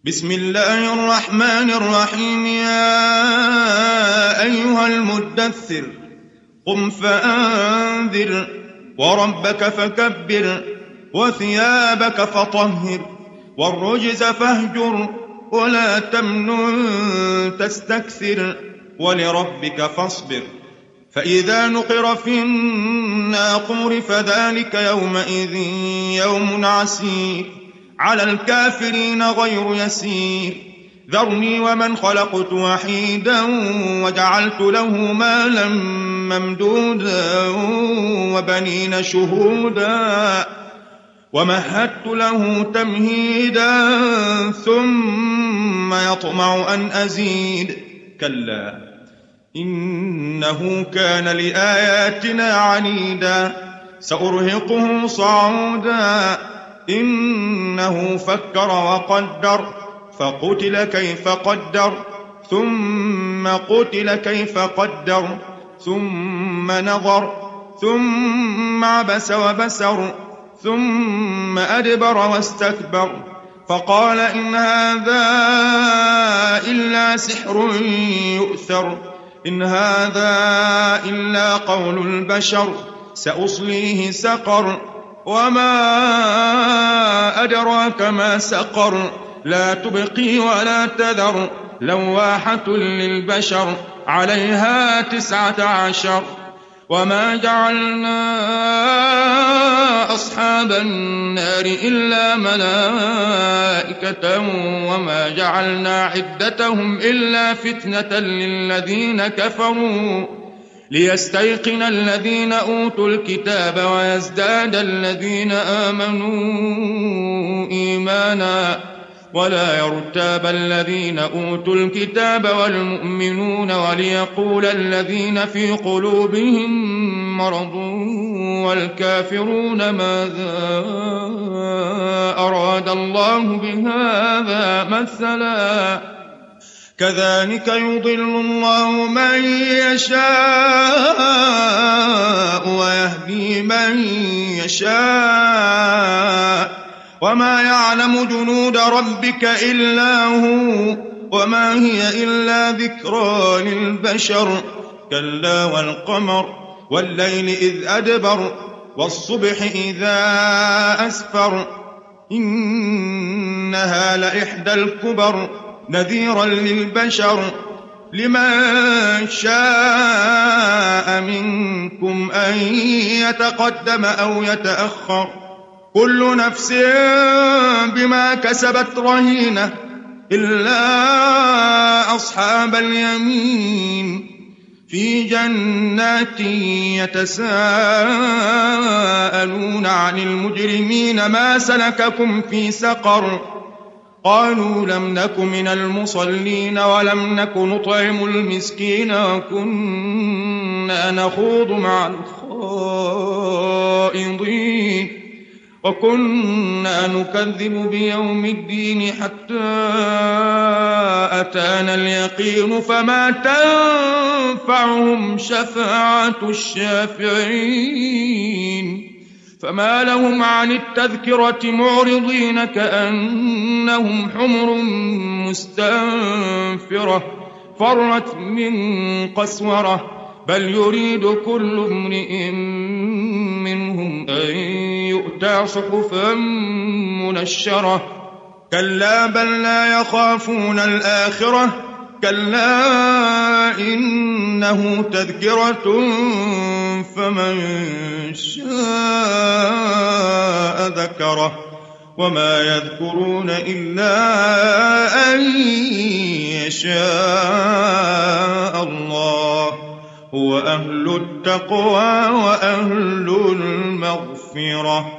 بسم الله الرحمن الرحيم. يا أيها المدثر قم فأنذر وربك فكبر وثيابك فطهر والرجز فاهجر ولا تمنن تستكثر ولربك فاصبر. فإذا نقر في الناقور فذلك يومئذ يوم عسير على الكافرين غير يسير. ذرني ومن خلقت وحيدا وجعلت له مالا ممدودا وبنين شهودا ومهدت له تمهيدا ثم يطمع أن أزيد. كلا إنه كان لآياتنا عنيدا سأرهقه صعودا. إنه فكر وقدر فقتل كيف قدر ثم قتل كيف قدر ثم نظر ثم عبس وبسر ثم أدبر واستكبر فقال إن هذا إلا سحر يؤثر إن هذا إلا قول البشر سأصليه سقر وما أدراك ما سقر لا تبقي ولا تذر لواحة للبشر عليها 19. وما جعلنا أصحاب النار إلا ملائكة وما جعلنا عدتهم إلا فتنة للذين كفروا ليستيقن الذين أوتوا الكتاب ويزداد الذين آمنوا إيمانا ولا يرتاب الذين أوتوا الكتاب والمؤمنون وليقول الذين في قلوبهم مرض والكافرون ماذا أراد الله بهذا مثلا كذلك يضل الله من يشاء ويهدي من يشاء وما يعلم جنود ربك إلا هو وما هي إلا ذكرى للبشر. كلا والقمر والليل إذ أدبر والصبح إذا أسفر إنها لإحدى الكبر نذيرا للبشر لمن شاء منكم أن يتقدم أو يتأخر كل نفس بما كسبت رهينة إلا أصحاب اليمين في جنات يتساءلون عن المجرمين ما سلككم في سقر قالوا لم نك من المصلين ولم نك نطعم المسكين وكنا نخوض مع الخائضين وكنا نكذب بيوم الدين حتى أتانا اليقين فما تنفعهم شفاعة الشافعين. فما لهم عن التذكرة معرضين كأنهم حمر مستنفرة فرت من قسورة بل يريد كل امرئ منهم أن يؤتى صحفا منشرة كلا بل لا يخافون الآخرة كلا إنه تذكرة فمن شاء ذكره وما يذكرون إلا أن يشاء الله هو أهل التقوى وأهل المغفرة.